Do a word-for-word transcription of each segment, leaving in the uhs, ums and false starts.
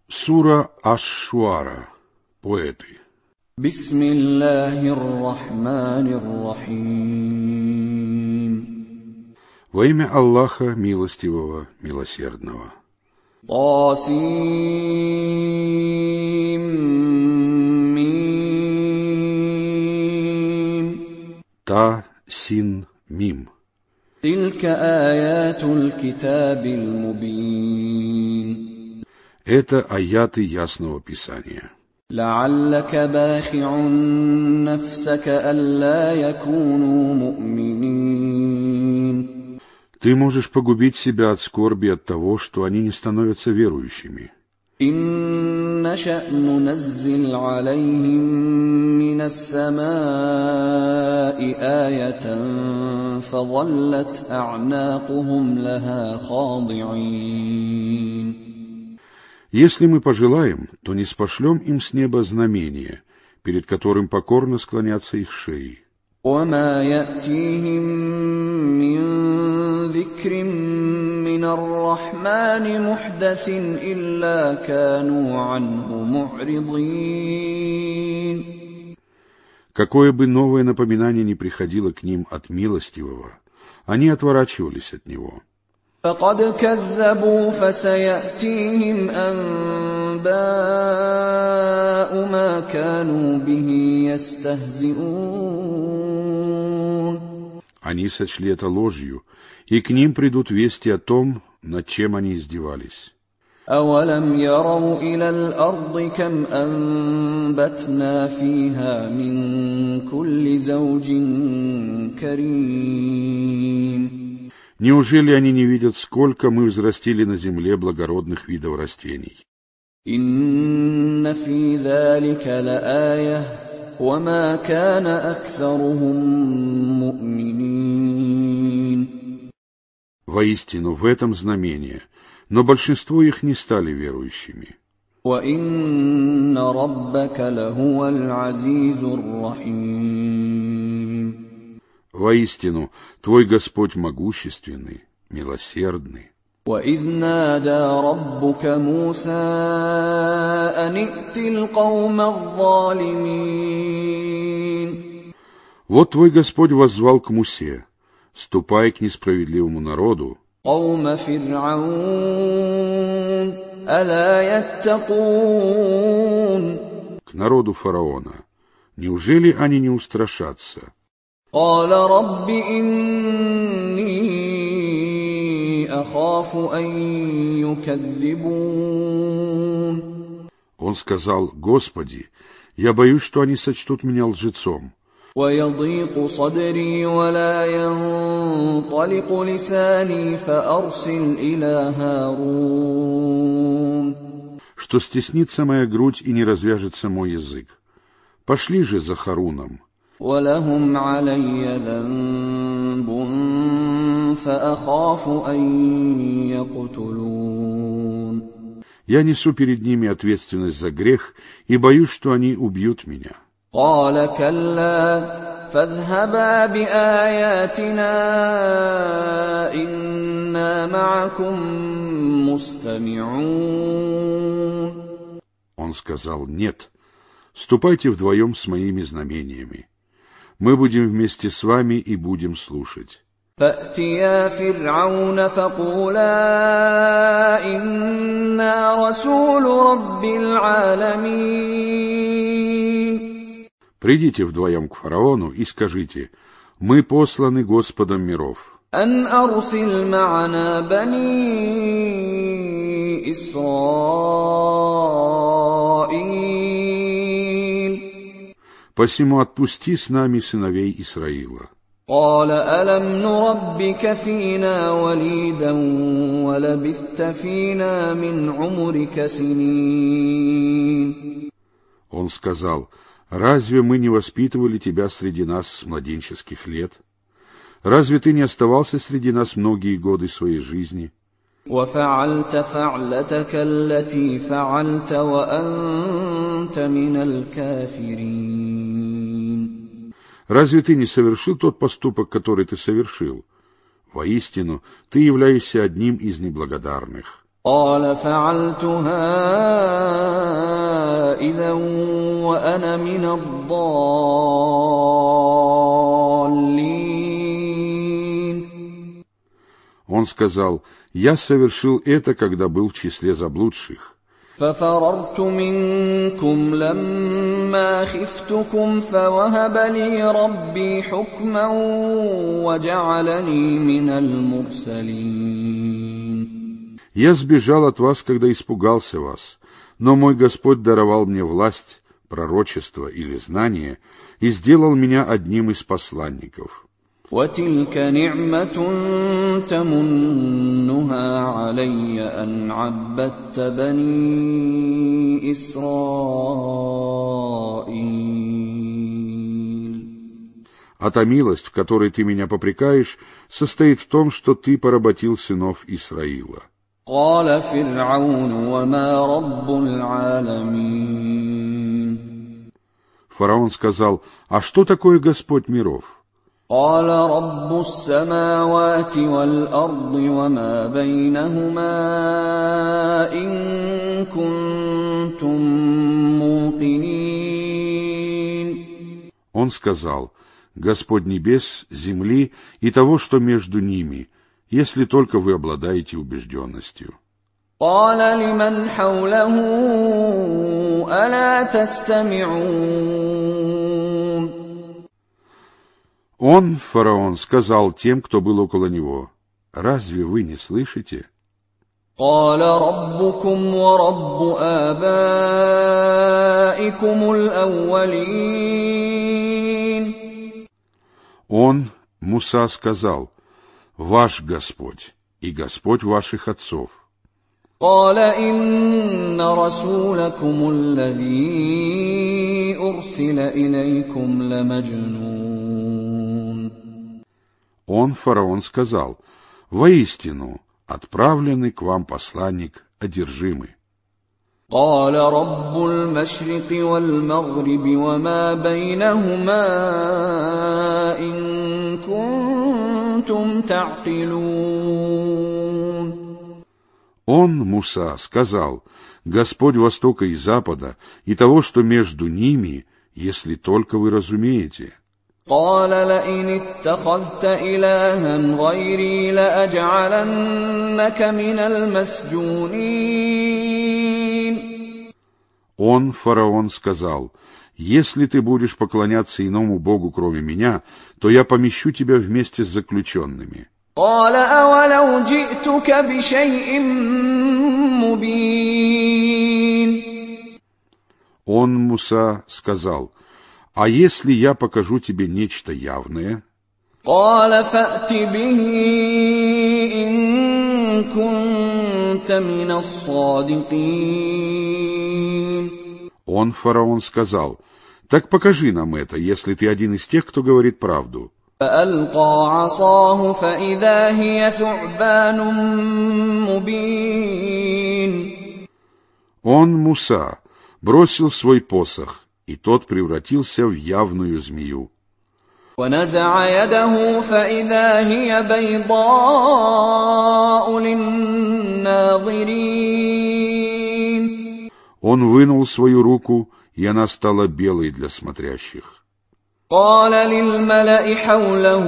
Сура Аш-Шуара. Поэты. Бисмиллахир-рахманир-рахим. Во имя Аллаха Милостивого, Милосердного. Тасим-мим. Та-син-мим. Тилька аятуль китабиль мубин. Это аяты Ясного Писания. لعلك باخع نفسك ألا يكونوا مؤمنين. Ты можешь погубить себя от скорби от того, что они не становятся верующими. إن نشأ ننزل عليهم من السماء آية فظلت أعناقهم لها خاضعين. Если мы пожелаем, то ниспошлем им с неба знамение, перед которым покорно склонятся их шеи. وما يأتيهم من ذكر من الرحمن محدث إلا كانوا عنه معرضين. Какое бы новое напоминание ни приходило к ним от Милостивого, они отворачивались от него. فقد كذبوا فسيأتيهم أنباء ما كانوا به يستهزئون. Они сочли это ложью, и к ним придут вести о том, над чем они издевались. أولم يروا إلى الأرض كم أنبتنا فيها من كل زوج كريم. Неужели они не видят, сколько мы взрастили на земле благородных видов растений? إن في ذلك لآية وما كان أكثرهم مؤمنين. Воистину, в этом знамение, но большинство их не стали верующими. وإن ربك لهو العزيز الرحيم. Воистину, твой Господь могущественный, милосердный. وإذ نادى ربك موسى أن ائت القوم الظالمين. Вот твой Господь воззвал к Мусе: ступай к несправедливому народу, قوم فرعون ألا يتقون. к народу фараона. Неужели они не устрашатся? قال رب إني أخاف أن يكذبون. Он сказал: Господи, я боюсь, что они сочтут меня лжецом. ويضيق صدري ولا ينطلق لساني فأرسل إلى هارون. Что стеснится моя грудь и не развяжется мой язык. Пошли же за Харуном. ولهم علي ذنب فأخاف أن يقتلون. Я несу перед ними ответственность за грех и боюсь, что они убьют меня. قال كلا فاذهبا بآياتنا إنا معكم مستمعون. Он сказал: нет, ступайте вдвоем с моими знамениями. Мы будем вместе с вами и будем слушать. فأتيا فرعون فقولا إنا رسول رب العالمين. Придите вдвоем к фараону и скажите: мы посланы Господом миров. أن أرسل معنا بني إسرائيل. Посему отпусти с нами сыновей Исраила. قال ألم نربك فينا وليدا ولبثت فينا من عمرك سنين. Он сказал: разве мы не воспитывали тебя среди нас с младенческих лет? Разве ты не оставался среди нас многие годы своей жизни? وفعلت فعلتك التي فعلت وأنت من الكافرين. Разве ты не совершил тот поступок, который ты совершил? Воистину, ты являешься одним из неблагодарных. قال فعلتها إذا وأنا من الضالين. Он сказал: «Я совершил это, когда был в числе заблудших». ففررت منكم لما خفتكم فوهب لي ربي حكما وجعلني من المرسلين. Я сбежал от вас, когда испугался вас, но мой Господь даровал мне власть, пророчество или знание и сделал меня одним из посланников. وتلك نعمة تمنها علي أن عبدت بني إسرائيل. А та милость, в которой ты меня попрекаешь, состоит в том, что ты поработил сынов Исраила. قال فرعون وما رب العالمين. Фараон сказал: «А что такое Господь миров?» قال رب السماوات والأرض وما بينهما إن كنتم موقنين. Он сказал: «Господь небес, земли и того, что между ними, если только вы обладаете убежденностью». قال لمن حوله ألا تستمعون. Он, фараон, сказал тем, кто был около него: «Разве вы не слышите?» قال ربكم ورب آبائكم الأولين. Он, Муса, сказал: «Ваш Господь и Господь ваших отцов». قال إن رسولكم الذي أرسل إليكم لمجنون. Он, фараон, сказал: «Воистину, отправленный к вам посланник одержимый». قال رب المشرق والمغرب وما بينهما إن كنتم تعقلون. Он, Муса, сказал: «Господь Востока и Запада и того, что между ними, если только вы разумеете». قال لئن اتخذت إلها غيري لأجعلنك من المسجونين. Он, фараон, сказал: «Если ты будешь поклоняться иному богу, кроме меня, то я помещу тебя вместе с заключенными». قال أولو جئتك بشيء مبين. Он, Муса, сказал: «А если я покажу тебе нечто явное?» قال فأت به إن كنت من الصادقين. Он, фараон, сказал: «Так покажи нам это, если ты один из тех, кто говорит правду». فألقى عصاه فإذا هي ثعبان مبين. Он, Муса, бросил свой посох, и тот превратился в явную змею. ونزع يده فإذا هي بيضاء للناظرين. Он вынул свою руку, и она стала белой для смотрящих. قال للملأ حوله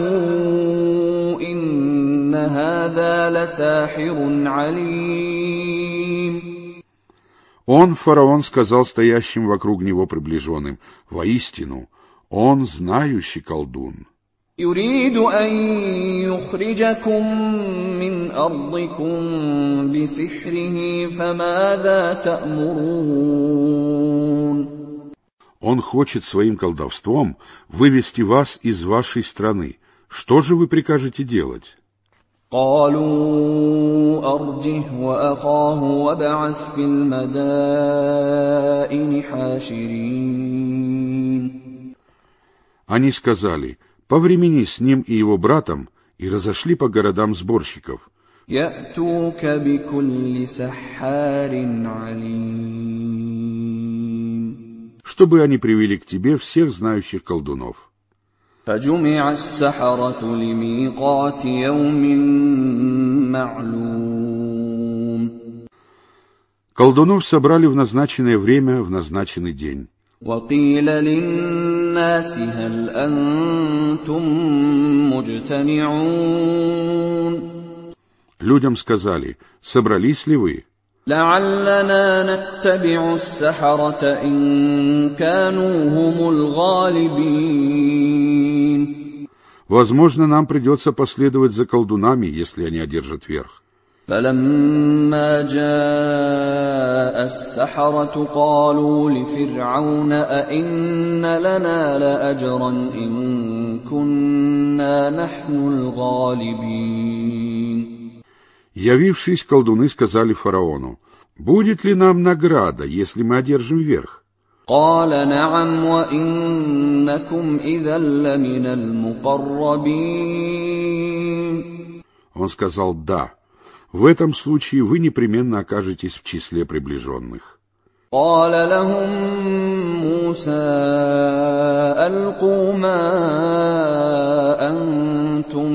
إن هذا لساحر عليم. Он, фараон, сказал стоящим вокруг него приближенным: «Воистину, он знающий колдун». يريد أن يخرجكم من أرضكم بسحره فماذا تأمرون. Он хочет своим колдовством вывести вас из вашей страны. Что же вы прикажете делать? قالوا أرجه وأخاه وابعث في المدائن حاشرين. Они сказали: «Повремени с ним и его братом», и разошли по городам сборщиков. يأتوك بكل سحار عليم. Чтобы они привели к тебе всех знающих колдунов. فجمع السحرة لميقات يوم معلوم. Колдунов собрали в назначенное время, в назначенный день. وقيل للناس هل أنتم مجتمعون Людям сказали: собрались ли вы? لعلنا نتبع السحرة إن كانوا هم الغالبين. Возможно, нам придется последовать за колдунами, если они одержат верх. فلما جاء السحرة قالوا لفرعون أئن لنا لأجرا إن كنا نحن الغالبين. Явившись, колдуны сказали фараону: будет ли нам награда, если мы одержим верх? قال نعم وإنكم إذا لمن المقربين. Он сказал: да. В этом случае вы непременно окажетесь в числе приближенных. قال لهم موسى ألقوا ما أنتم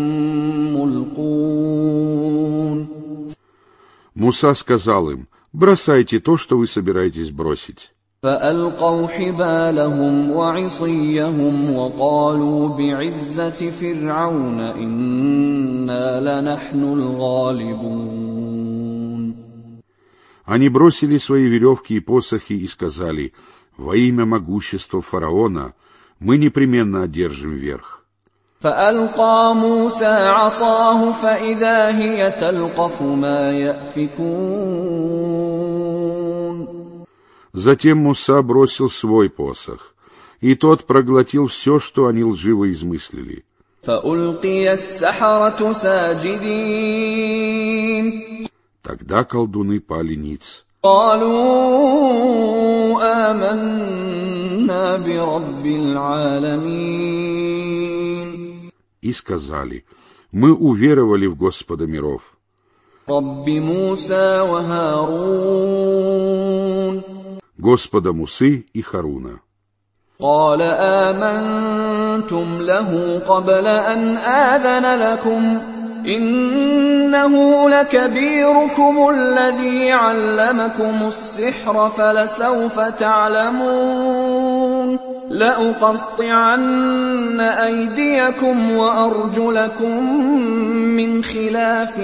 ملقون. Муса сказал им: бросайте то, что вы собираетесь бросить. فألقوا حبالهم وعصيهم وقالوا بعزة فرعون إنا لنحن الغالبون. Они бросили свои веревки и посохи и сказали: во имя могущества фараона мы непременно одержим верх. فألقى موسى عصاه فإذا هي تلقف ما يأفكون. Затем Муса бросил свой посох, и тот проглотил все, что они лживо измыслили. فألقي السحرة ساجدين. Тогда колдуны пали ниц. قالوا آمنا برب العالمين. И сказали: мы уверовали в Господа миров. رب موسى وهارون. Господа Мусы и Харуна. قال آمنتم له قبل أن آذن لكم إنه لكبيركم الذي علمكم السحر فلسوف تعلمون لأقطعن أيديكم وأرجلكم من خلاف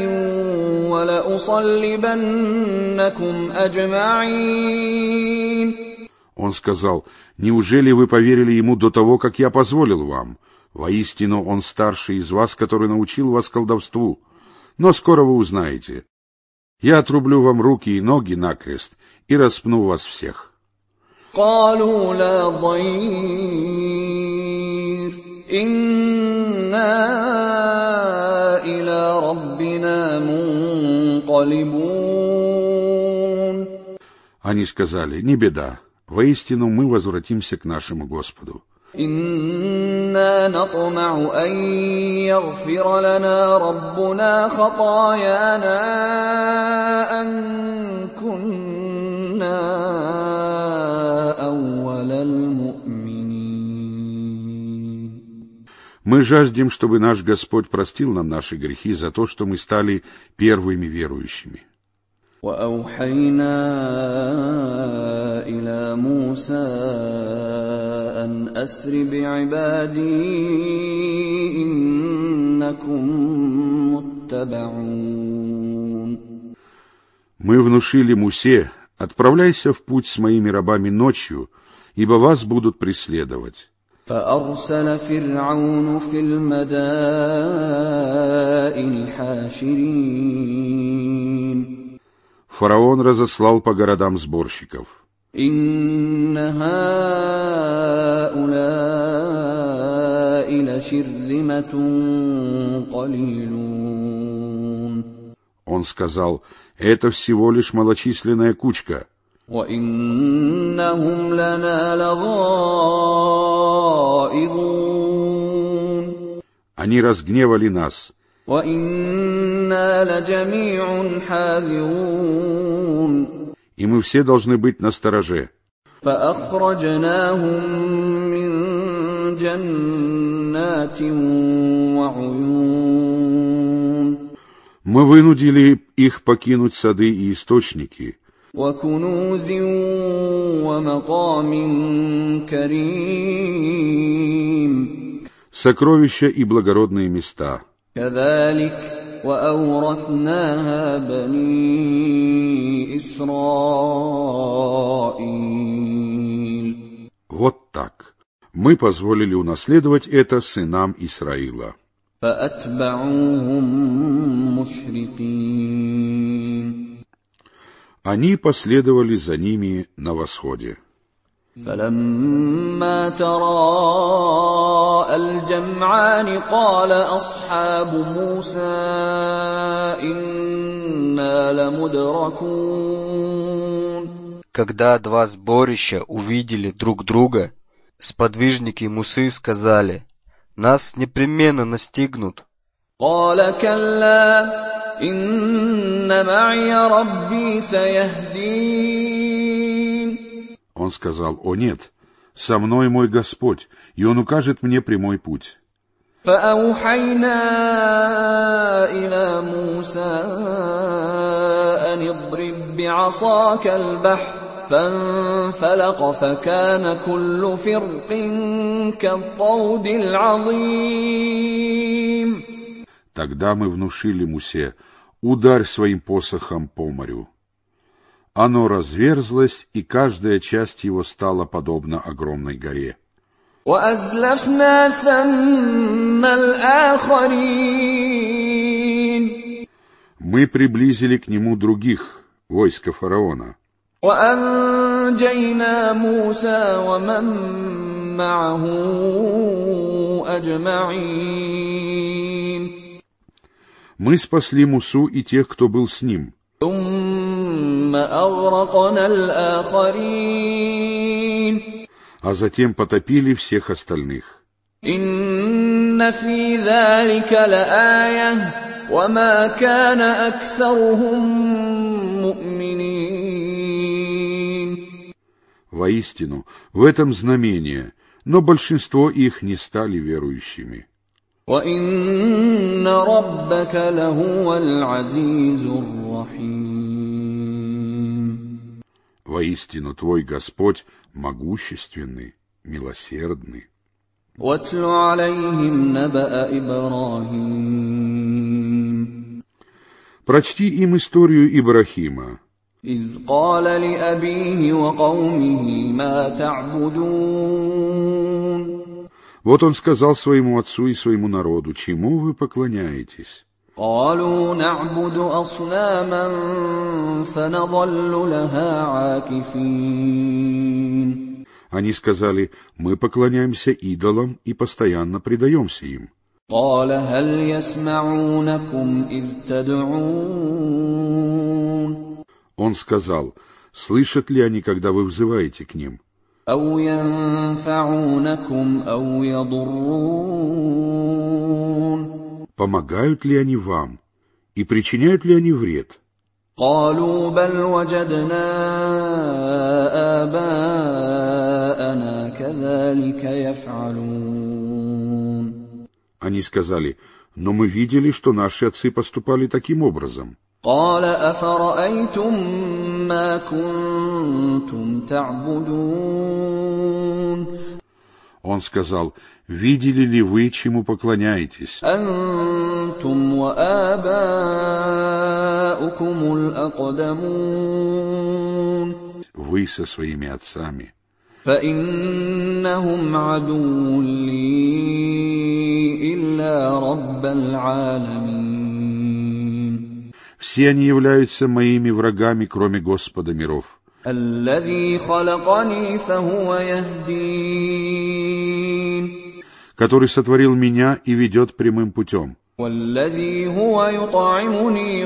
ولأصلبنكم أجمعين. Он сказал: неужели вы поверили ему до того, как я позволил вам? Воистину, он старший из вас, который научил вас колдовству. Но скоро вы узнаете. Я отрублю вам руки и ноги накрест и распну вас всех. قالوا لا ضير إنا إلى ربنا منقلبون. Они сказали: не беда, воистину мы возвратимся к нашему Господу. إنا نطمع أن يغفر لنا ربنا خطايانا أن كنا أول المؤمنين. Мы жаждем, чтобы наш Господь простил нам наши грехи за то, что мы стали первыми верующими. وأوحينا إلى موسى أن أسر بعبادي إنكم متبعون. Мы внушили Мусе: отправляйся в путь с моими рабами ночью, ибо вас будут преследовать. فأرسل فرعون في المدائن حاشرين. Фараон разослал по городам сборщиков. إن هؤلاء لشرذمة قليلون. Он сказал: это всего лишь малочисленная кучка. وإنهم لنا لغائظون. Они разгневали нас. وإنا لجميع حاذرون. И мы все должны быть настороже. فأخرجناهم من جنات وعيون. Мы вынудили их покинуть сады и источники, وكنوز ومقام كريم Сокровища и благородные места. كذلك وأورثناها بني إسرائيل. Вот так. Мы позволили унаследовать это сынам Исраила. فأتبعوهم مشرقين. Они последовали за ними на восходе. فلما تراءى الجمعان قال أصحاب موسى إنا لمدركون. Когда два сборища увидели друг друга, сподвижники Мусы сказали: «Нас непременно настигнут». قال كلا إن معي ربي سيهدين. Он сказал: «О нет, со мной мой Господь, и Он укажет мне прямой путь». فأوحينا إلى موسى أن اضرب بعصاك البحر فانفلق فكان كل فرق كالطود العظيم. Тогда мы внушили Мусе: «Ударь своим посохом по морю». Оно разверзлось, и каждая часть его стала подобна огромной горе. وأزلفنا ثم الآخرين. Мы приблизили к нему других, войска фараона. وأنجينا موسى ومن معه أجمعين. Мы спасли Мусу и тех, кто был с ним. ثم أغرقنا الآخرين. А затем потопили всех остальных. إن في ذلك لآية وما كان أكثرهم مؤمنين. Воистину, в этом знамение, но большинство их не стали верующими. وَإِنَّ رَبَّكَ لَهُوَ الْعَزِيزُ الرَّحِيمُ. Воистину, твой Господь могущественный, милосердный. وَاتْلُ عَلَيْهِمْ نَبَأَ إِبْرَاهِيمَ. Прочти им историю Ибрахима. إِذْ قَالَ لِأَبِيهِ وَقَوْمِهِ مَا تَعْبُدُونَ. Вот он сказал своему отцу и своему народу: «Чему вы поклоняетесь?» قالوا نعبد أصناما فنظل لها عاكفين. Они сказали: «Мы поклоняемся идолам и постоянно предаемся им». قال هل يسمعونكم إذ تدعون. Он сказал: «Слышат ли они, когда вы взываете к ним?» أو ينفعونكم أو يضرون. Помогают ли они вам и причиняют ли они вред? قالوا بل وجدنا آباءنا كذلك يفعلون. Они сказали: «Но мы видели, что наши отцы поступали таким образом». قال أفرأيتم ما كنتم تعبدون. Он сказал: «Видели ли вы, чему поклоняетесь? أنتم وآباؤكم الأقدمون. Вы со своими отцами». فإنهم عدو لي إلا رب العالمين. Все они являются моими врагами, кроме Господа миров. الذي خلقني فهو يهدين. Который сотворил меня и ведет прямым путем. والذي هو يطعمني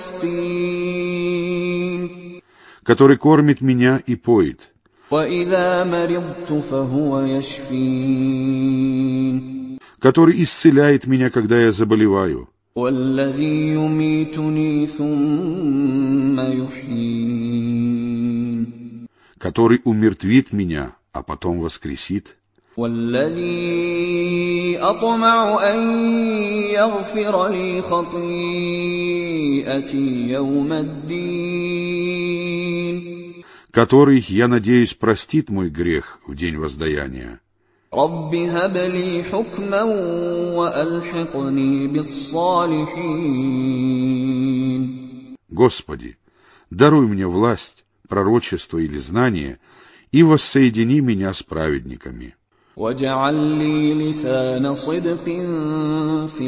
ويسقين. Который кормит меня и поит. وإذا مرضت فهو يشفين. Который исцеляет меня, когда я заболеваю. والذي يميتني ثم يحيين. Который умертвит меня, а потом воскресит. والذي أطمع أن يغفر لي خطيئتي يوم الدين. который, я надеюсь, простит мой грех в день воздаяния. رب هب لي حكما وألحقني بالصالحين. Господи, даруй мне власть, пророчество или знание, и воссоедини меня с праведниками. واجعل لي لسان صدق في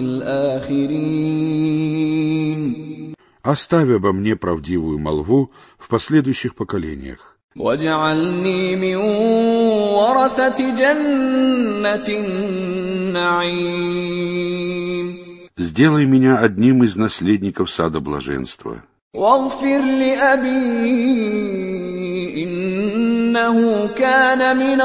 الآخرين. Оставь обо мне правдивую молву в последующих поколениях. واجعلني من ورثة جنة النعيم. Сделай меня одним из наследников сада блаженства. واغفر لأبي إنه كان من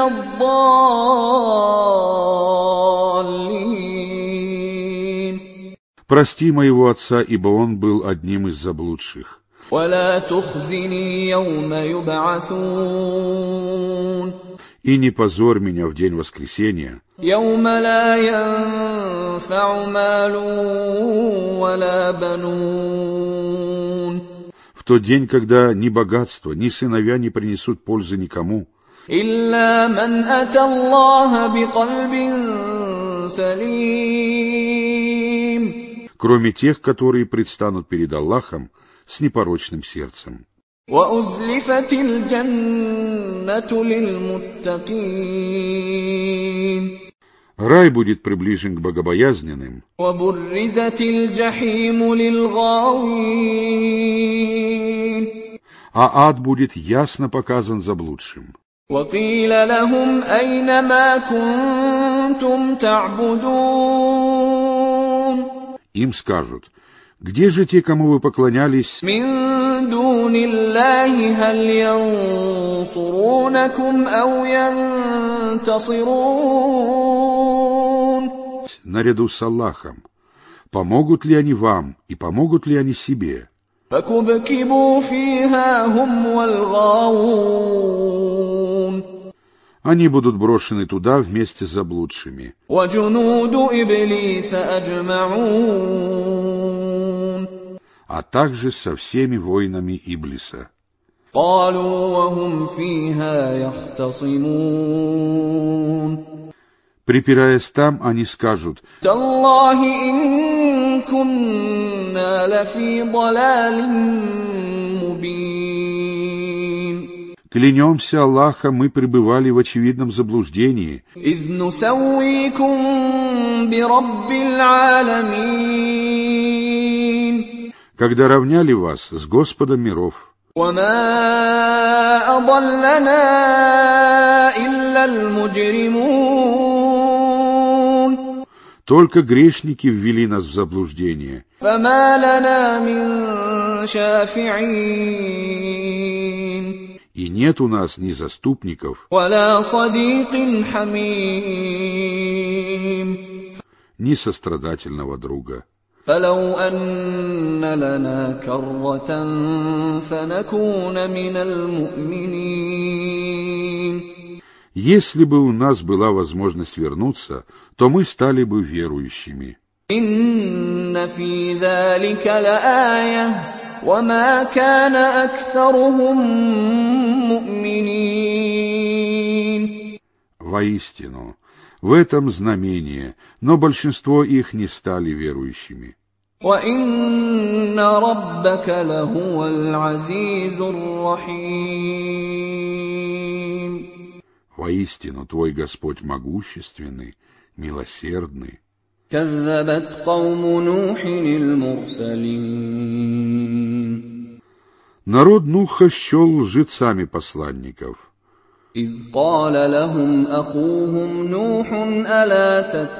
الضالين. Прости моего отца, ибо он был одним из заблудших. ولا تخزني يوم يبعثون. И не позорь меня в день воскресения, يوم لا ينفع مال ولا بنون. в тот день, когда ни богатство, ни сыновья не принесут пользы никому, إلا من أتى الله بقلب سليم. кроме тех, которые предстанут перед Аллахом с непорочным сердцем. وأزلفت الجنة للمتقين. Рай будет приближен к богобоязненным, وبرزت الجحيم للغاوين. а ад будет ясно показан заблудшим. وقيل لهم أين ما كنتم تعبدون. Им скажут: где же те, кому вы поклонялись, من دون الله هل ينصرونكم أو ينتصرون. наряду с Аллахом? Помогут ли они вам и помогут ли они себе? فكبكبوا فيها هم والغاوون. Они будут брошены туда вместе с заблудшими. وجنود إبليس أجمعون. А также со всеми воинами Иблиса. قالوا وهم فيها يختصمون. Припираясь там, они скажут: تالله إن كنا لفي ضلال مبين. клянемся Аллахом, мы пребывали в очевидном заблуждении, إذ نسويكم برب العالمين. когда равняли вас с Господом миров. وما أضلنا إلا المجرمون. Только грешники ввели нас в заблуждение. فما لنا من شافعين. И нет у нас ни заступников, ولا صديق حميم. ни сострадательного друга. فلو أن لنا كرة فنكون من المؤمنين. Если бы у нас была возможность вернуться, то мы стали бы верующими. إن في ذلك لآية وما كان أكثرهم مؤمنين. Воистину, в этом знамение, но большинство их не стали верующими. وإن ربك لهو العزيز الرحيم. Воистину, твой Господь могущественный, милосердный. كذبت قوم نوح المرسلين. Народ Нуха счел лжецами посланников. إذ قال لهم أخوهم نوح ألا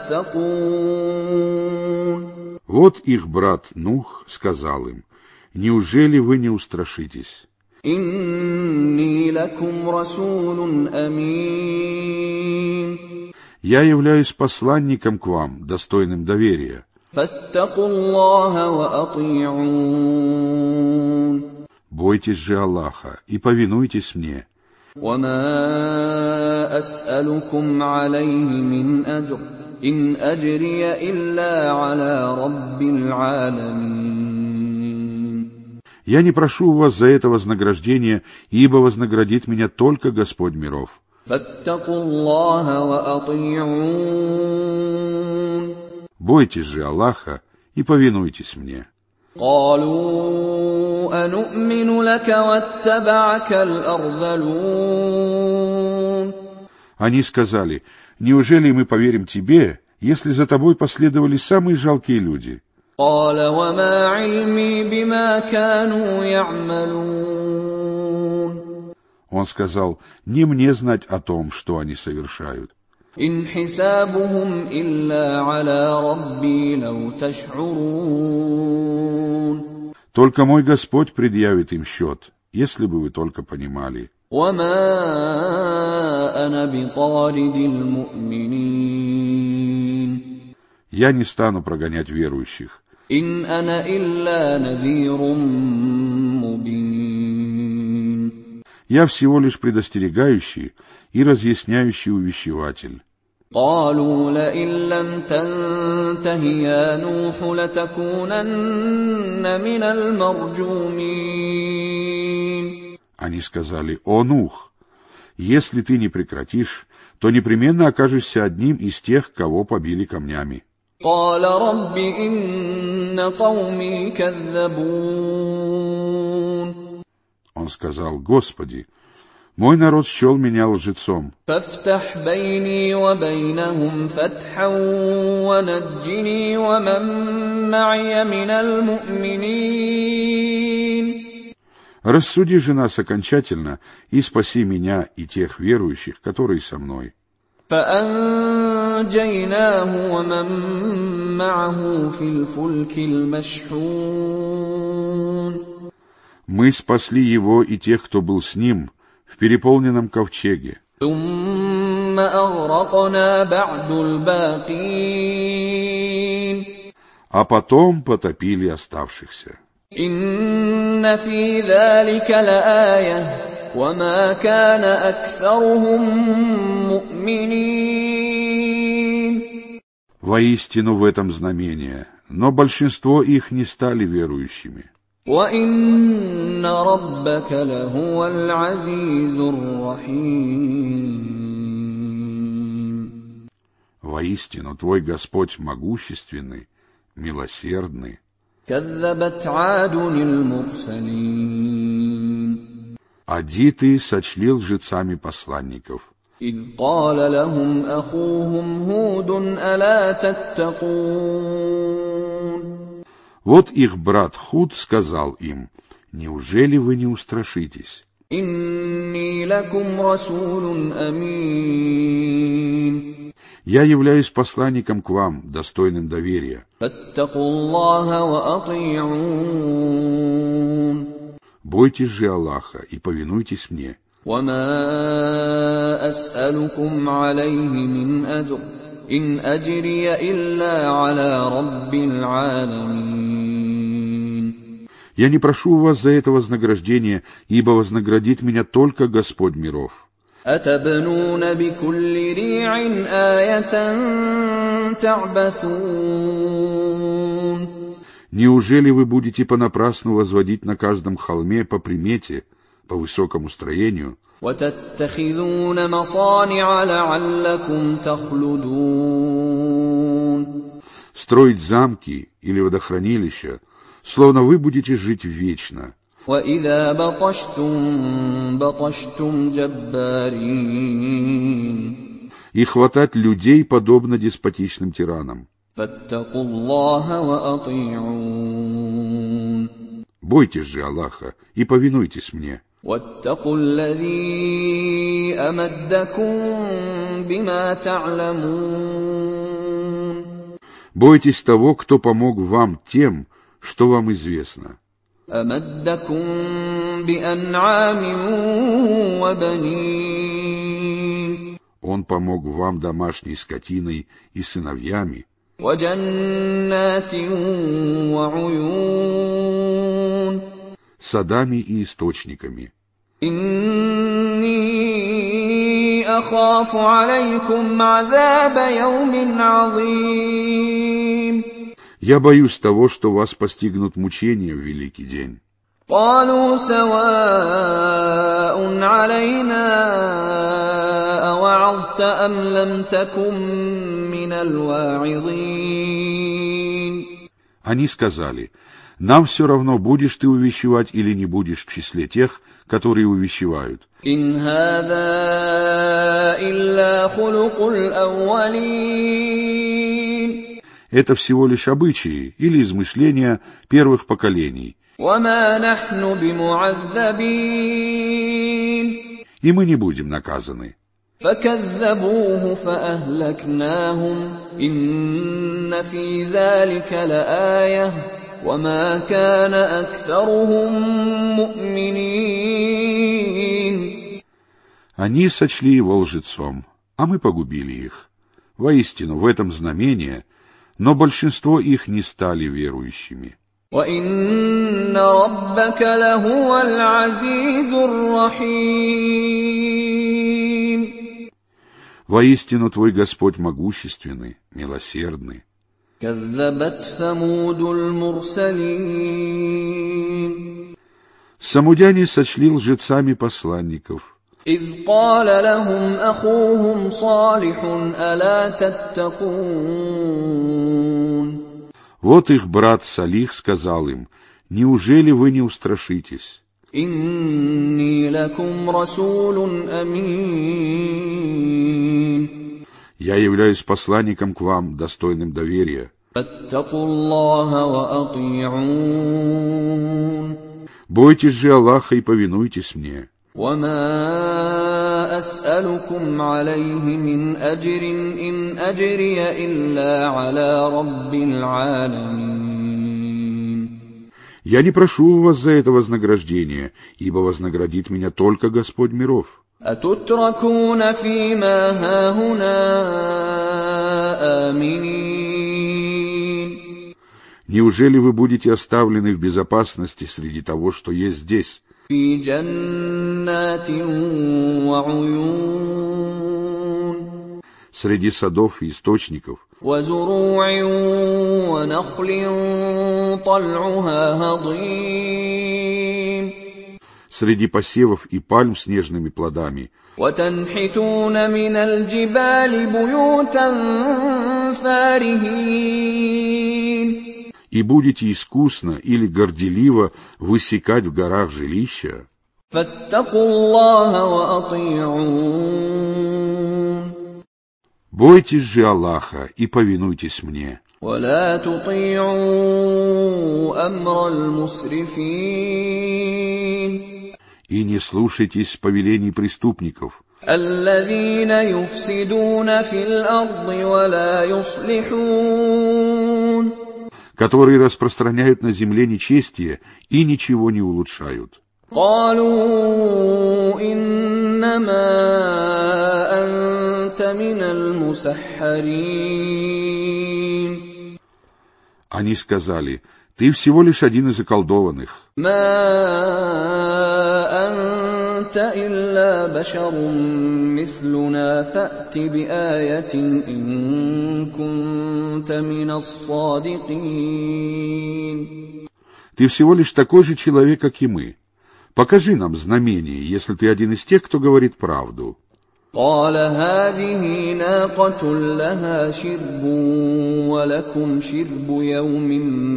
تتقون. Вот их брат Нух сказал им: неужели вы не устрашитесь? إني لكم رسول أمين. Я являюсь посланником к вам, достойным доверия. فاتقوا الله وأطيعون. Бойтесь же Аллаха и повинуйтесь мне. وما أسألكم عليه من أجر إن أجري إلا على رب العالمين. Я не прошу у вас за это вознаграждения, ибо вознаградит меня только Господь миров. Бойтесь же Аллаха и повинуйтесь мне. Они сказали: неужели мы поверим тебе, если за тобой последовали самые жалкие люди? قال وما علمي بما كانوا يعملون. Он сказал: не мне знать о том, что они совершают. إن حسابهم إلا على ربي لو تشعرون. Только мой Господь предъявит им счет, если бы вы только понимали. وما أنا بطارد المؤمنين. Я не стану прогонять верующих. إن أنا إلا نذير مبين. Я всего лишь предостерегающий и разъясняющий увещеватель. قالوا لئن لم تنته يا نوح لتكونن من المرجومين. Они сказали: о Нух, если ты не прекратишь, то непременно окажешься одним из тех, кого побили камнями. قال رب إن قومي كذبون. Он сказал: Господи, мой народ счел меня лжецом. فافتح بيني وبينهم فتحا ونجني ومن معي من المؤمنين. Рассуди же нас окончательно и спаси меня и тех верующих, которые со мной. فأنجيناه ومن معه في الفلك المشحون. Мы спасли его и тех, кто был с ним, в переполненном ковчеге. ثم أغرقنا بعد الباقين. А потом потопили оставшихся. إن في ذلك لآية وما كان أكثرهم مؤمنين. Воистину в этом знамение, но большинство их не стали верующими. وَإِنَّ رَبَّكَ لَهُوَ الْعَزِيزُ الرَّحِيمُ. Воистину твой Господь могущественный, милосердный. كَذَّبَتْ عَادٌ الْمُرْسَلِينَ. Адиты сочли лжецами посланников. إِذْ قَالَ لَهُمْ أَخُوهُمْ هُودٌ أَلَا تَتَّقُونَ. Вот их брат Худ сказал им: неужели вы не устрашитесь? إِنِّي لَكُمْ رَسُولٌ أَمِينٌ. Я являюсь посланником к вам, достойным доверия. فَاتَّقُوا اللَّهَ وَأَطِيعُونِ. Бойтесь же Аллаха и повинуйтесь мне. وَمَا أَسْأَلُكُمْ عَلَيْهِ مِنْ أَجْرٍ إِنْ أَجْرِيَ إِلَّا عَلَى رَبِّ الْعَالَمِينَ. Я не прошу у вас за это вознаграждения, ибо вознаградит меня только Господь миров. أَتَبْنُونَ بِكُلِّ رِيعٍ آيَةً تَعْبَثُونَ. Неужели вы будете понапрасну возводить на каждом холме по примете, по высокому строению? وَتَتَّخِذُونَ مَصَانِعَ لَعَلَّكُمْ تَخْلُدُونَ. Строить замки или водохранилища, словно вы будете жить вечно. وَإِذَا بَطَشْتُمْ بَطَشْتُمْ جَبَّارِينَ. И хватать людей подобно деспотичным тиранам. فَاتَّقُوا اللَّهَ وَأَطِيعُونِ. Бойтесь же Аллаха и повинуйтесь мне. وَاتَّقُوا الَّذِي أَمَدَّكُم بِمَا تَعْلَمُونَ. Бойтесь того, кто помог вам тем, что вам известно. أَمَدَّكُم بِأَنْعَامٍ وَبَنِينَ. Он помог вам домашней скотиной и сыновьями. وَجَنَّاتٍ وَعُيُونٍ. Садами и источниками. إِنِّي أَخَافُ عَلَيْكُمْ عَذَابَ يَوْمٍ عَظِيمٍ. Я боюсь того, что вас постигнут мучения в великий день. قالوا سواء علينا أوعظت أم لم تكن من الواعظين. Они сказали: нам все равно, будешь ты увещевать или не будешь в числе тех, которые увещевают. إن هذا إلا خلق الأولين. Это всего лишь обычаи или измышления первых поколений. وما نحن بمعذبين. И мы не будем наказаны. فكذبوه فأهلكناهم إن في ذلك لآية وما كان أكثرهم مؤمنين. Они сочли его лжецом, а мы погубили их. Воистину, в этом знамение, но большинство их не стали верующими. وَإِنَّ رَبَّكَ لَهُوَ الْعَزِيزُ الرَّحِيمُ. Воистину, твой Господь могущественный, милосердный. كَذَّبَتْ ثَمُودُ الْمُرْسَلِينَ. Самудяне сочли лжецами посланников. إِذْ قَالَ لَهُمْ أَخُوهُمْ صَالِحٌ أَلَا تَتَّقُونَ. Вот их брат Салих сказал им: неужели вы не устрашитесь? إِنِّي لَكُمْ رَسُولٌ أَمِينٌ. Я являюсь посланником к вам, достойным доверия. فَاتَّقُوا اللَّهَ وَأَطِيعُونِ. Бойтесь же Аллаха и повинуйтесь мне. وَمَا أَسْأَلُكُمْ عَلَيْهِ مِنْ أَجْرٍ إِنْ أَجْرِيَ إِلَّا عَلَى رَبِّ الْعَالَمِينَ. Я не прошу у вас за это вознаграждения, ибо вознаградит меня только Господь миров. أَتُتْرَكُونَ فِي مَا هَاهُنَا آمِنِينَ. Неужели вы будете оставлены в безопасности среди того, что есть здесь? في جنات وعيون. Среди садов и источников. وزروع ونخل طلعها هضيم. Среди посевов и пальм с нежными плодами. وتنحتون من الجبال بيوتا فارهين. И будете искусно или горделиво высекать в горах жилища. فاتقوا الله وأطيعون. Бойтесь же Аллаха и повинуйтесь мне. ولا تطيعوا أمر المسرفين. И не слушайтесь повелений преступников. الذين يفسدون في الأرض ولا يصلحون. Которые распространяют на земле нечестие и ничего не улучшают. قالوا إنما أنت من المسحرين. Они сказали: ты всего лишь один из околдованных. ما أنت إلا بشر مثلنا فأت بآية إن كنت من الصادقين. Ты всего лишь такой же человек, как и мы. Покажи нам знамение, если ты один из тех, кто говорит правду. قال هذه ناقة لها شرب ولكم شرب يوم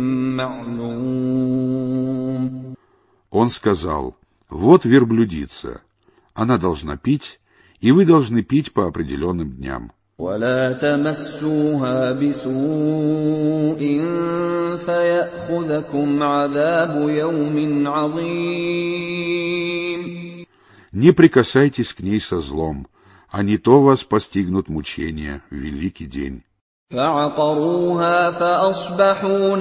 معلوم. Он сказал: вот верблюдица, она должна пить, и вы должны пить по определенным дням. ولا تمسوها بسوء فيأخذكم عذاب يوم عظيم. Не прикасайтесь к ней со злом, а не то вас постигнут мучения в великий день. فعقروها فأصبحوا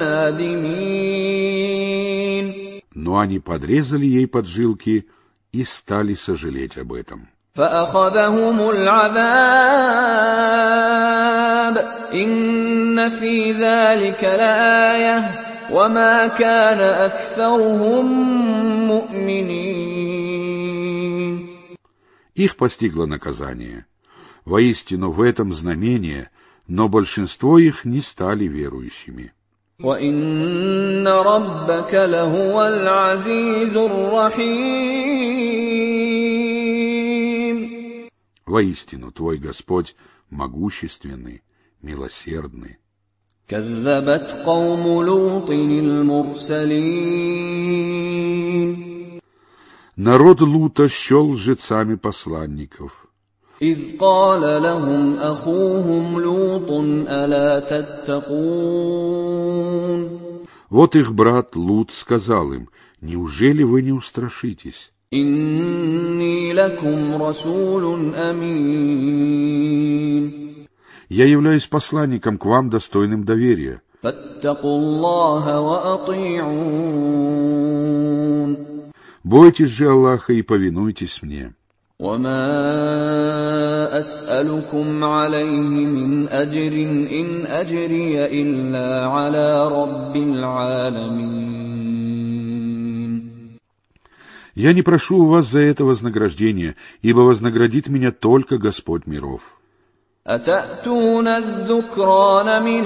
نادمين. Но они подрезали ей поджилки и стали сожалеть об этом. فأخذهم العذاب إن في ذلك لآية وما كان أكثرهم مؤمنين. Их постигло наказание. Воистину в этом знамение, но большинство их не стали верующими. وَإِنَّ رَبَّكَ لَهُوَ الْعَزِيزُ الرَّحِيمُ. Воистину, твой Господь могущественный, милосердный. كَذَّبَتْ قَوْمُ لُوطٍ الْمُرْسَلِينَ. Народ Лута счел лжецами посланников. إِذْ قَالَ لَهُمْ أَخُوهُمْ لُوطٌ أَلَا تَتَّقُونَ. Вот их брат Лут сказал им: неужели вы не устрашитесь? إِنِّي لَكُمْ رَسُولٌ أَمِينٌ. Я являюсь посланником к вам, достойным доверия. فَاتَّقُوا اللَّهَ وَأَطِيعُونِ. Бойтесь же Аллаха и повинуйтесь мне. وَمَا أَسْأَلُكُمْ عَلَيْهِ مِنْ أَجْرٍ إِنْ أَجْرِيَ إِلَّا عَلَى رَبِّ الْعَالَمِينَ. Я не прошу у вас за это вознаграждения, ибо вознаградит меня только Господь миров. أَتَأْتُونَ الذُّكْرَانَ مِنَ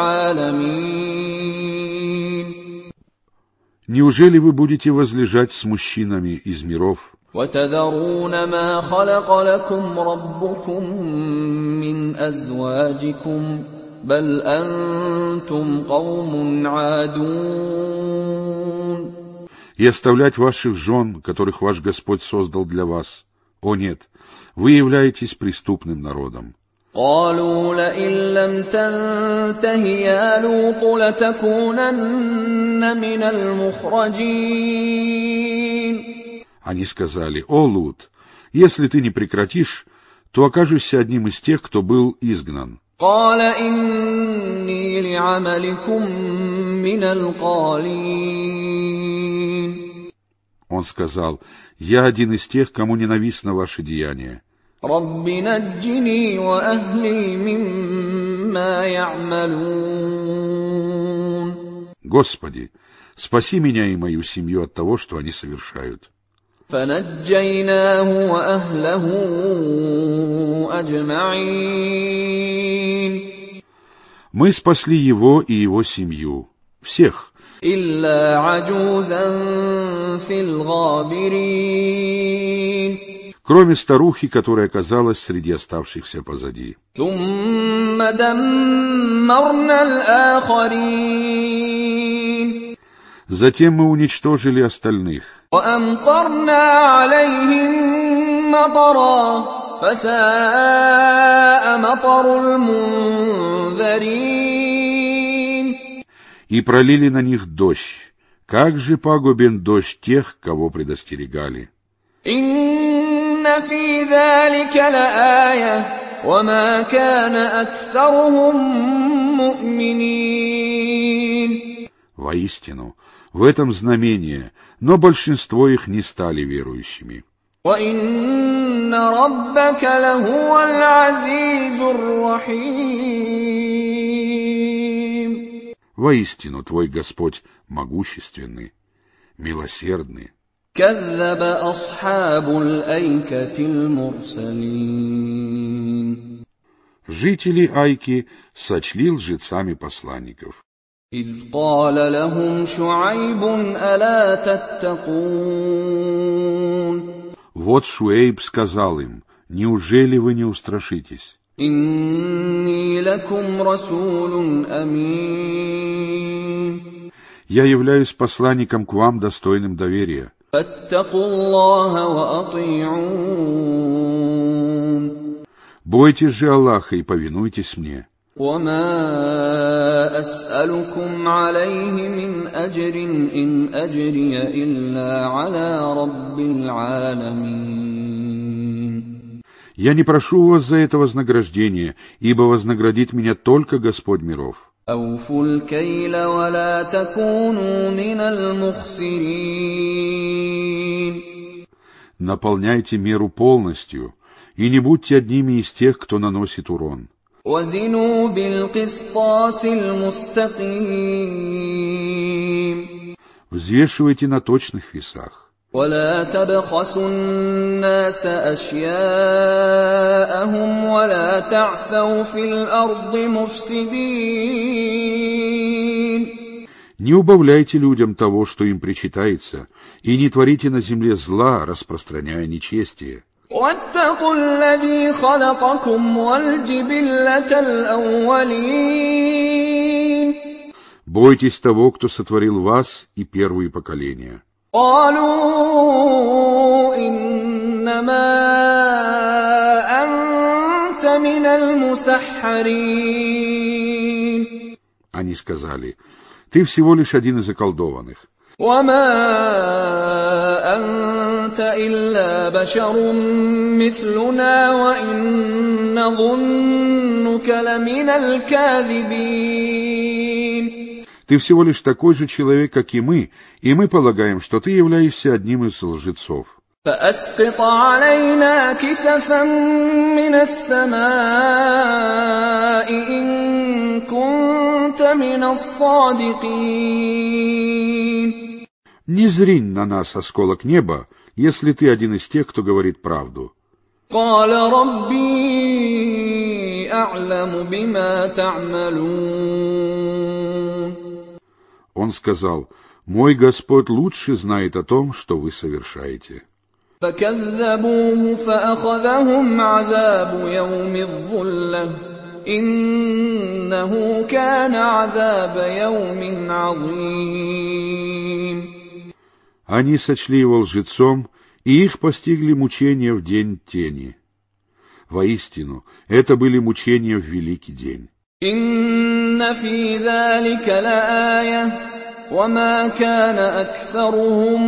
الْعَالَمِينَ. Неужели вы будете возлежать с мужчинами из миров? وَتَذَرُونَ مَا خَلَقَ لَكُمْ رَبُّكُم مِّنْ أَزْوَاجِكُمْ بَلْ أَنْتُمْ قَوْمٌ عَادُونَ. И оставлять ваших жен, которых ваш Господь создал для вас. О нет, вы являетесь преступным народом. قَالُوا لَئِن لَّمْ تَنْتَهِ يَا لُوطُ لَتَكُونَنَّ مِنَ الْمُخْرَجِينَ. Они сказали: о, Лут, если ты не прекратишь, то окажешься одним из тех, кто был изгнан. قَالَ إِنِّي لِعَمَلِكُم مِّنَ الْقَالِينَ. Он сказал: я один из тех, кому ненавистно ваше деяние. رَبِّ نَجِّنِي وَأَهْلِي مِمَّا يَعْمَلُونَ. Господи, спаси меня и мою семью от того, что они совершают. فَنَجَّيْنَاهُ وَأَهْلَهُ أَجْمَعِينَ. Мы спасли его и его семью, всех. إِلَّا عَجُوزًا فِي الْغَابِرِينَ. Кроме старухи, которая оказалась среди оставшихся позади. ثُمَّ دَمَّرْنَا الْآخَرِينَ. Затем мы уничтожили остальных. وَأَمْطَرْنَا عَلَيْهِم مَّطَرًا فَسَاءَ مَطَرُ الْمُنذَرِينَ. И пролили на них дождь. Как же пагубен дождь тех, кого предостерегали. إِنَّ فِي ذَلِكَ لَآيَةً وَمَا كَانَ أَكْثَرُهُم مُّؤْمِنِينَ. Воистину, в этом знамение, но большинство их не стали верующими. وَإِنَّ رَبَّكَ لَهُوَ الْعَزِيزُ الرَّحِيمُ. Воистину, твой Господь могущественный, милосердный. كَذَّبَ أَصْحَابُ الْأَيْكَةِ الْمُرْسَلِينَ. Жители Айки сочли лжецами посланников. إِذْ قَالَ لَهُمْ شُعَيْبٌ أَلَا تَتَّقُونَ. Вот Шуэйб сказал им: неужели вы не устрашитесь? إِنِّي لَكُمْ رَسُولٌ أَمِينٌ. Я являюсь посланником к вам, достойным доверия. فَاتَّقُوا اللَّهَ وَأَطِيعُونِ. Бойтесь же Аллаха и повинуйтесь мне. وَمَا أَسْأَلُكُمْ عَلَيْهِ مِنْ أَجْرٍ إِنْ أَجْرِيَ إِلَّا عَلَى رَبِّ الْعَالَمِينَ. Я не прошу у вас за это вознаграждения, ибо вознаградит меня только Господь миров. أَوْفُوا الْكَيْلَ وَلَا تَكُونُوا مِنَ الْمُخْسِرِينَ. Наполняйте меру полностью, и не будьте одними из тех, кто наносит урон. وَزِنُوا بِالْقِسْطَاسِ الْمُسْتَقِيمِ. Взвешивайте на точных весах. وَلَا تَبْخَسُوا النَّاسَ أَشْيَاءَهُمْ وَلَا تَعْثَوْا فِي الْأَرْضِ مُفْسِدِينَ. Не убавляйте людям того, что им причитается, и не творите на земле зла, распространяя нечестие. واتقوا الذي خلقكم والجبلة الأولين. Бойтесь того, кто сотворил вас и первые поколения. قالوا إنما أنت من المسحرين. Они сказали: ты всего лишь один из околдованных. وما أنت إلا بشر مثلنا وإن نظنك لمن الكاذبين. Ты всего лишь такой же человек, как и мы, и мы полагаем, что ты являешься одним из лжецов. فأسقط علينا كسفا من السماء إن كنت من الصادقين. Не зринь на нас осколок неба, если ты один из тех, кто говорит правду. قال ربي أعلم بما تعملون. Он сказал: мой Господь лучше знает о том, что вы совершаете. فكذبوه فأخذهم عذاب يوم الظلة إنه كان عذاب يوم عظيم. Они сочли его лжецом, и их постигли мучения в день тени. Воистину, это были мучения в великий день. إن في ذلك لآية وما كان أكثرهم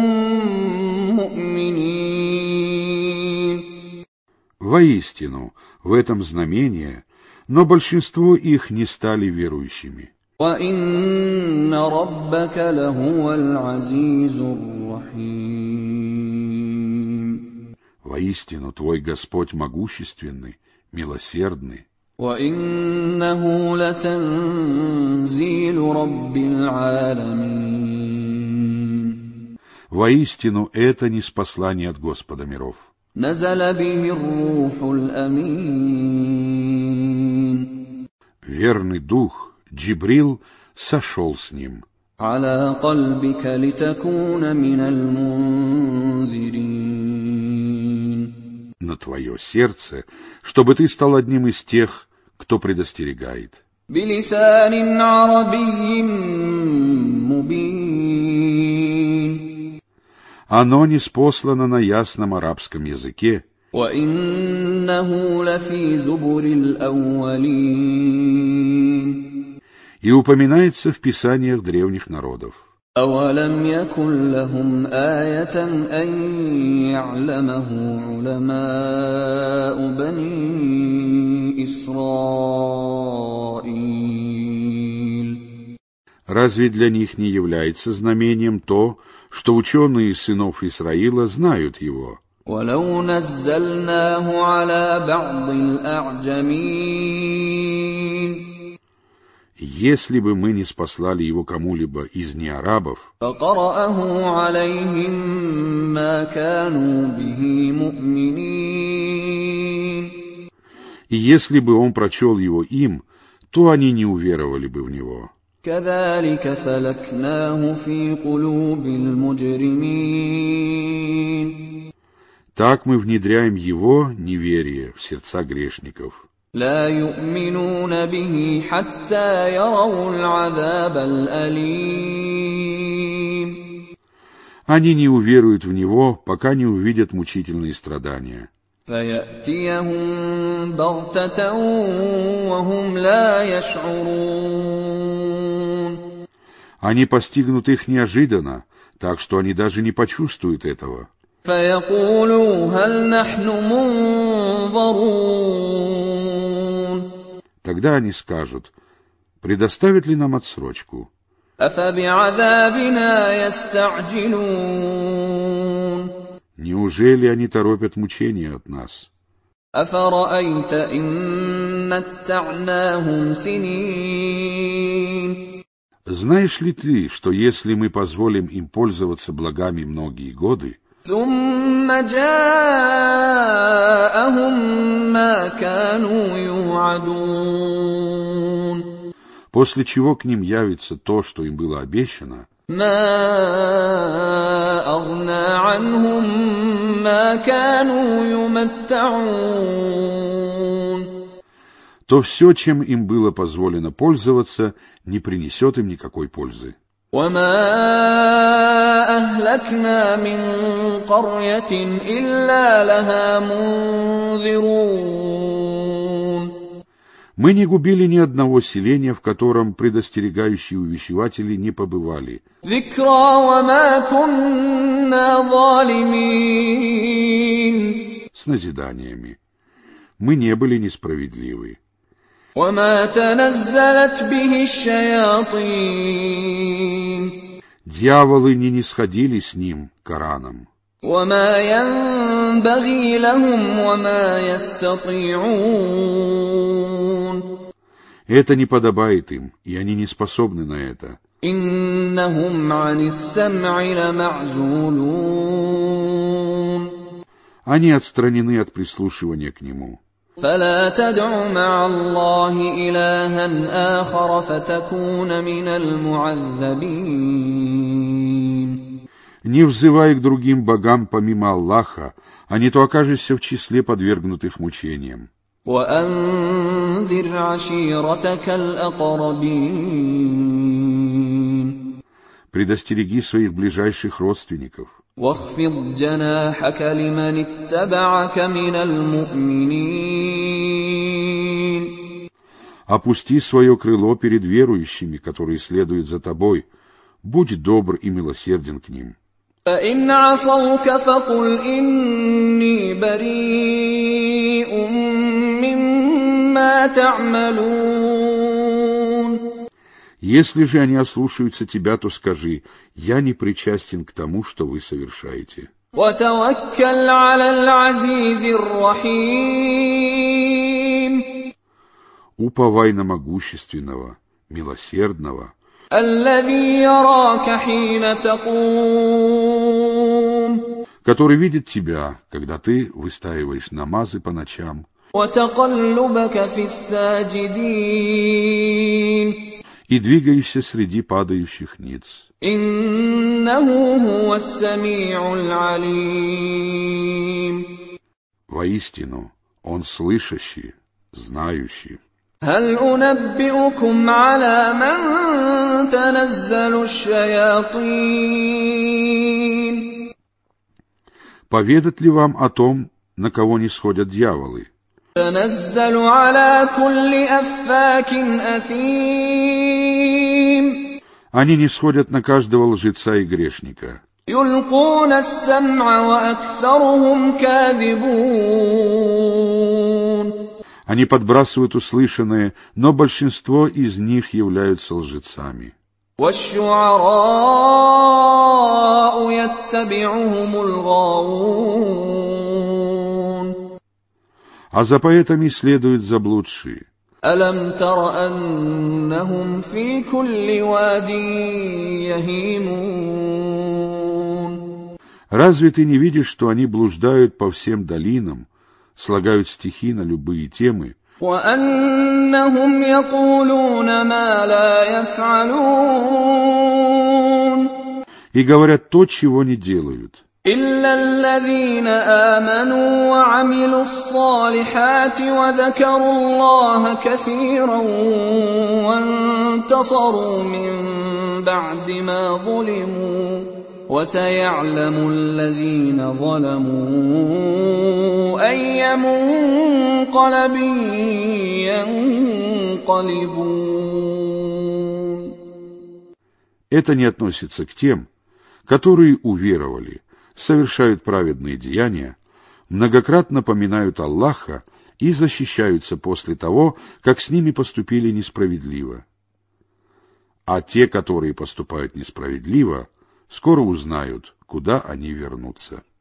مؤمنين. Воистину, в этом знамение, но большинство их не стали верующими. وَإِنَّ رَبَّكَ لَهُوَ الْعَزِيزُ الرَّحِيمُ. Воистину, твой Господь могущественный, милосердный. وَإِنَّهُ لَتَنزِيلُ رَبِّ الْعَالَمِينَ. Воистину, это ниспослание от Господа миров. نَزَلَ بِهِ الرُّوحُ الْأَمِينُ. Верный дух Джибрил сошел с ним. على قلبك لتكون من المنذرين. На твое сердце, чтобы ты стал одним из тех, кто предостерегает. بلسان عربي مبين. Оно ниспослано на ясном арабском языке. وإنه لفي زبر الأولين. И упоминается в писаниях древних народов. أولم يكن لهم آية أن يعلمه علماء بني إسرائيل. Разве для них не является знамением то, что ученые сынов Исраила знают его? ولو نزلناه على بعض الأعجمين. Если бы мы не спаслали его кому-либо из неарабов, فقرأه عليهم ما كانوا به مؤمنين. и если бы он прочел его им, то они не уверовали бы в него. كذلك سلكناه في قلوب المجرمين. Так мы внедряем его неверие в сердца грешников. لا يؤمنون به حتى يروا العذاب الأليم. Они не уверуют в него, пока не увидят мучительные страдания. فيأتيهم بغتة وهم لا يشعرون. Они постигнут их неожиданно, так что они даже не почувствуют этого. فيقولوا هل نحن منظرون. Тогда они скажут: предоставят ли нам отсрочку? أفبعذابنا يستعجلون. Неужели они торопят мучения от нас? أفرأيت إن متعناهم سنين. Знаешь ли ты, что если мы позволим им пользоваться благами многие годы, ثم جاءهم ما كانوا يوعدون. после чего к ним явится то, что им было обещано, ما أغنى عنهم ما كانوا يمتعون, то все, чем им было позволено пользоваться, не принесет им никакой пользы. وما أهلكنا من قرية إلا لها منذرون. Мы не губили ни одного селения, в котором предостерегающие увещеватели не побывали. ذكرى وما كنا ظالمين. С назиданиями. Мы не были несправедливы. وما تنزلت به الشياطين. Дьяволы не нисходили с ним, Кораном. وما ينبغي لهم وما يستطيعون. Это не подобает им, и они не способны на это. إنهم عن السمع لمعزولون. Они отстранены от прислушивания к нему. فلا تدع مع الله إلها آخر فتكون من المعذبين. Не взывай к другим богам помимо Аллаха, а не то окажешься в числе подвергнутых мучениям. وأنذر عشيرتك الأقربين. Предостереги своих ближайших родственников. واخفض جناحك لمن اتبعك من المؤمنين. Опусти свое крыло перед верующими, которые следуют за тобой. Будь добр и милосерден к ним. فإن عصوك فقل إني بريء مما تعملون. Если же они ослушаются тебя, то скажи: я не причастен к тому, что вы совершаете. وتوكل على العزيز الرحيم. Уповай на могущественного, милосердного, الذي يراك حين تقوم. который видит тебя, когда ты выстаиваешь намазы по ночам, وتقلبك في الساجدين. и двигаешься среди падающих ниц. إنه هو السميع العليم. Воистину, он слышащий, знающий. هل أنبئكم على من تنزل الشياطين. Поведать ли вам о том, на кого не сходят дьяволы? تنزل على كل أفاك أثيم. Они не сходят на каждого лжеца и грешника. يلقون السمع وأكثرهم كاذبون. Они подбрасывают услышанное, но большинство из них являются лжецами. والشعراء يتبعهم الغاوون. А за поэтами следуют заблудшие. ألم تر أنهم في كل واد يهيمون. Разве ты не видишь, что они блуждают по всем долинам, слагают стихи на любые темы, وأنهم يقولون ما لا يفعلون. и говорят то, чего не делают? إلا الذين آمنوا وعملوا الصالحات وذكروا الله كثيرا وانتصروا من بعد ما ظلموا وسيعلم الذين ظلموا أي منقلب ينقلبون. Это не относится к тем, которые уверовали, совершают праведные деяния, многократно поминают Аллаха и защищаются после того, как с ними поступили несправедливо. А те, которые поступают несправедливо, скоро узнают, куда они вернутся.